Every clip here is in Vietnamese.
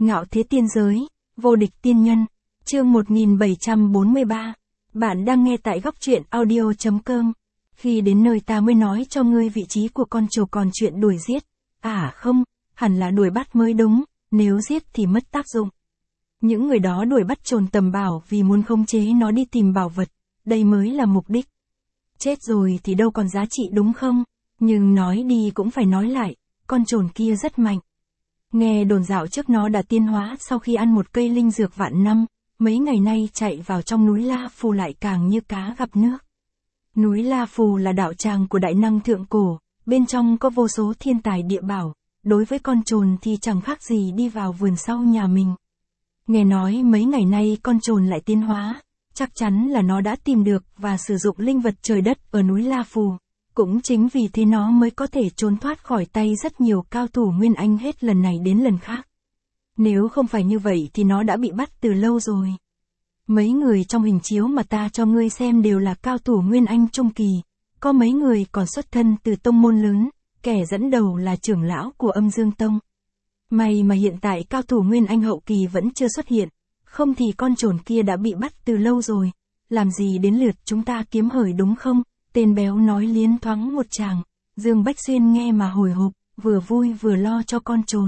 Ngạo thế tiên giới, vô địch tiên nhân, chương 1743. Bạn đang nghe tại góc truyện audio.com. Khi đến nơi ta mới nói cho ngươi vị trí của con trồ, còn chuyện đuổi giết. À không, hẳn là đuổi bắt mới đúng, nếu giết thì mất tác dụng. Những người đó đuổi bắt trồn tầm bảo vì muốn khống chế nó đi tìm bảo vật, đây mới là mục đích. Chết rồi thì đâu còn giá trị đúng không? Nhưng nói đi cũng phải nói lại, con trồn kia rất mạnh. Nghe đồn dạo trước nó đã tiến hóa sau khi ăn một cây linh dược vạn năm, mấy ngày nay chạy vào trong núi La Phù lại càng như cá gặp nước. Núi La Phù là đạo tràng của đại năng thượng cổ, bên trong có vô số thiên tài địa bảo, đối với con trồn thì chẳng khác gì đi vào vườn sau nhà mình. Nghe nói mấy ngày nay con trồn lại tiến hóa, chắc chắn là nó đã tìm được và sử dụng linh vật trời đất ở núi La Phù. Cũng chính vì thế nó mới có thể trốn thoát khỏi tay rất nhiều cao thủ Nguyên Anh hết lần này đến lần khác. Nếu không phải như vậy thì nó đã bị bắt từ lâu rồi. Mấy người trong hình chiếu mà ta cho ngươi xem đều là cao thủ Nguyên Anh trung kỳ, có mấy người còn xuất thân từ tông môn lớn, kẻ dẫn đầu là trưởng lão của Âm Dương Tông. May mà hiện tại cao thủ Nguyên Anh hậu kỳ vẫn chưa xuất hiện, không thì con trồn kia đã bị bắt từ lâu rồi, làm gì đến lượt chúng ta kiếm hời đúng không? Tên béo nói liến thoáng một tràng, Dương Bách Xuyên nghe mà hồi hộp, vừa vui vừa lo cho con trồn.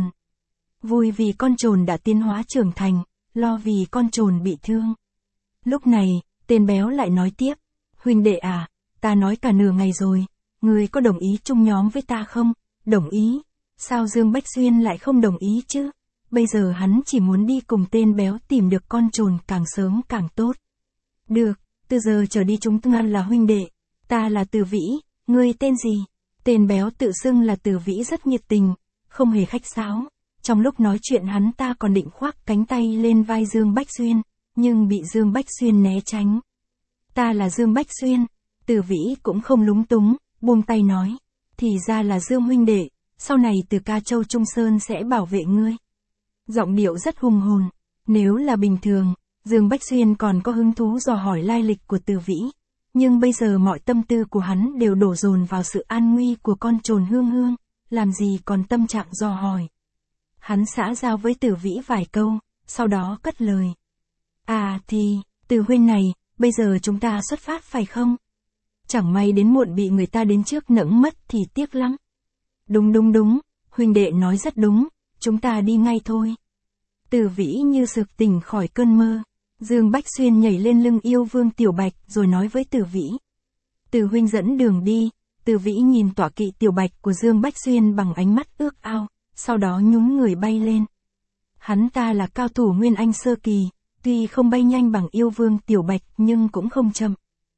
Vui vì con trồn đã tiến hóa trưởng thành, lo vì con trồn bị thương. Lúc này, tên béo lại nói tiếp, huynh đệ à, ta nói cả nửa ngày rồi, ngươi có đồng ý chung nhóm với ta không? Đồng ý. Sao Dương Bách Xuyên lại không đồng ý chứ? Bây giờ hắn chỉ muốn đi cùng tên béo tìm được con trồn càng sớm càng tốt. Được, từ giờ trở đi chúng ta là huynh đệ. Ta là Từ Vĩ, ngươi tên gì? Tên béo tự xưng là Từ Vĩ rất nhiệt tình, không hề khách sáo. Trong lúc nói chuyện hắn ta còn định khoác cánh tay lên vai Dương Bách Xuyên, nhưng bị Dương Bách Xuyên né tránh. Ta là Dương Bách Xuyên. Từ Vĩ cũng không lúng túng, buông tay nói. Thì ra là Dương huynh đệ, sau này từ Ca Châu Trung Sơn sẽ bảo vệ ngươi. Giọng điệu rất hùng hồn. Nếu là bình thường, Dương Bách Xuyên còn có hứng thú dò hỏi lai lịch của Từ Vĩ. Nhưng bây giờ mọi tâm tư của hắn đều đổ dồn vào sự an nguy của con trồn Hương Hương, làm gì còn tâm trạng dò hỏi. Hắn xã giao với Từ Vĩ vài câu, sau đó cất lời. À thì, Từ huynh này, bây giờ chúng ta xuất phát phải không? Chẳng may đến muộn bị người ta đến trước nẫng mất thì tiếc lắm. Đúng, huynh đệ nói rất đúng, chúng ta đi ngay thôi. Từ Vĩ như sực tỉnh khỏi cơn mơ. Dương Bách Xuyên nhảy lên lưng yêu vương Tiểu Bạch rồi nói với Từ Vĩ. Từ huynh dẫn đường đi. Từ Vĩ nhìn tọa kỵ Tiểu Bạch của Dương Bách Xuyên bằng ánh mắt ước ao, sau đó nhún người bay lên. Hắn ta là cao thủ Nguyên Anh sơ kỳ, tuy không bay nhanh bằng yêu vương Tiểu Bạch nhưng cũng không chậm.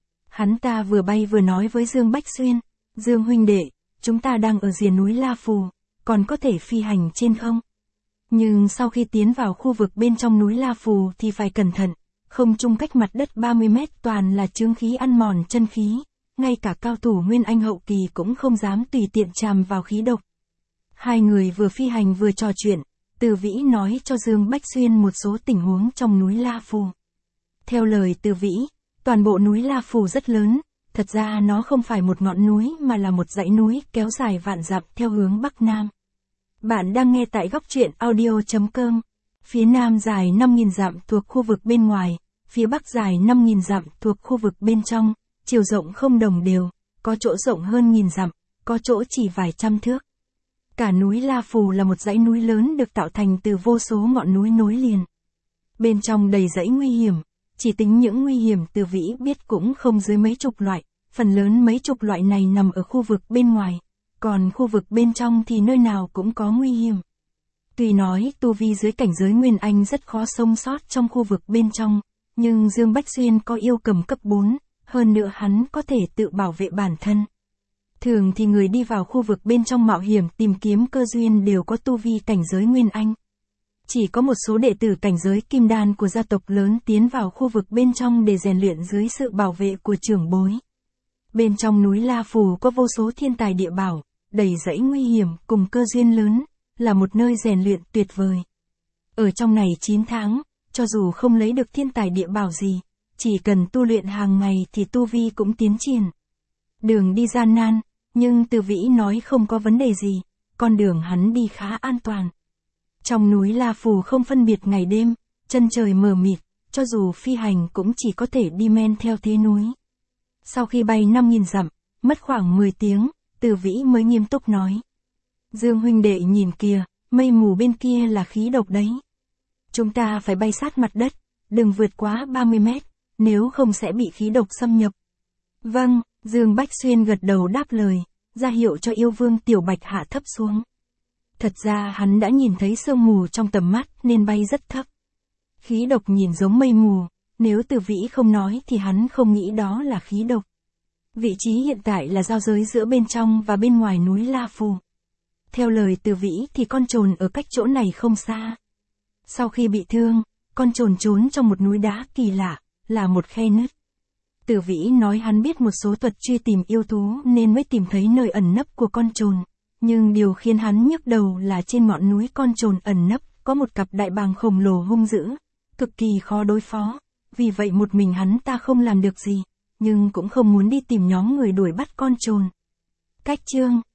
Hắn ta vừa bay vừa nói với Dương Bách Xuyên. Dương huynh đệ, chúng ta đang ở rìa núi La Phù, còn có thể phi hành trên không? Nhưng sau khi tiến vào khu vực bên trong núi La Phù thì phải cẩn thận, không trung cách mặt đất 30 mét toàn là chướng khí ăn mòn chân khí, ngay cả cao thủ Nguyên Anh hậu kỳ cũng không dám tùy tiện chạm vào khí độc. Hai người vừa phi hành vừa trò chuyện, Từ Vĩ nói cho Dương Bách Xuyên một số tình huống trong núi La Phù. Theo lời Từ Vĩ, toàn bộ núi La Phù rất lớn, thật ra nó không phải một ngọn núi mà là một dãy núi kéo dài vạn dặm theo hướng Bắc Nam. Bạn đang nghe tại góc truyện audio.com. Phía Nam dài 5.000 dặm thuộc khu vực bên ngoài, phía Bắc dài 5.000 dặm thuộc khu vực bên trong, chiều rộng không đồng đều, có chỗ rộng hơn 1.000 dặm, có chỗ chỉ vài trăm thước. Cả núi La Phù là một dãy núi lớn được tạo thành từ vô số ngọn núi nối liền. Bên trong đầy dãy nguy hiểm, chỉ tính những nguy hiểm Từ Vĩ biết cũng không dưới mấy chục loại, phần lớn mấy chục loại này nằm ở khu vực bên ngoài. Còn khu vực bên trong thì nơi nào cũng có nguy hiểm. Tuy nói tu vi dưới cảnh giới Nguyên Anh rất khó sống sót trong khu vực bên trong, nhưng Dương Bách Xuyên có yêu cầm cấp 4, hơn nữa hắn có thể tự bảo vệ bản thân. Thường thì người đi vào khu vực bên trong mạo hiểm tìm kiếm cơ duyên đều có tu vi cảnh giới Nguyên Anh. Chỉ có một số đệ tử cảnh giới Kim Đan của gia tộc lớn tiến vào khu vực bên trong để rèn luyện dưới sự bảo vệ của trưởng bối. Bên trong núi La Phù có vô số thiên tài địa bảo, đầy dãy nguy hiểm cùng cơ duyên lớn, là một nơi rèn luyện tuyệt vời. Ở trong này 9 tháng, cho dù không lấy được thiên tài địa bảo gì, chỉ cần tu luyện hàng ngày thì tu vi cũng tiến triển. Đường đi gian nan, nhưng Từ Vĩ nói không có vấn đề gì, con đường hắn đi khá an toàn. Trong núi La Phù không phân biệt ngày đêm, chân trời mờ mịt, cho dù phi hành cũng chỉ có thể đi men theo thế núi. Sau khi bay 5.000 dặm, mất khoảng 10 tiếng, Từ Vĩ mới nghiêm túc nói. Dương huynh đệ nhìn kìa, mây mù bên kia là khí độc đấy. Chúng ta phải bay sát mặt đất, đừng vượt quá 30 mét, nếu không sẽ bị khí độc xâm nhập. Vâng, Dương Bách Xuyên gật đầu đáp lời, ra hiệu cho yêu vương Tiểu Bạch hạ thấp xuống. Thật ra hắn đã nhìn thấy sương mù trong tầm mắt nên bay rất thấp. Khí độc nhìn giống mây mù, nếu Từ Vĩ không nói thì hắn không nghĩ đó là khí độc. Vị trí hiện tại là giao giới giữa bên trong và bên ngoài núi La Phù. Theo lời Từ Vĩ thì con trồn ở cách chỗ này không xa. Sau khi bị thương, con trồn trốn trong một núi đá kỳ lạ, là một khe nứt. Từ Vĩ nói hắn biết một số thuật truy tìm yêu thú nên mới tìm thấy nơi ẩn nấp của con trồn. Nhưng điều khiến hắn nhức đầu là trên ngọn núi con trồn ẩn nấp, có một cặp đại bàng khổng lồ hung dữ, cực kỳ khó đối phó. Vì vậy một mình hắn ta không làm được gì, nhưng cũng không muốn đi tìm nhóm người đuổi bắt con trồn. Cách chương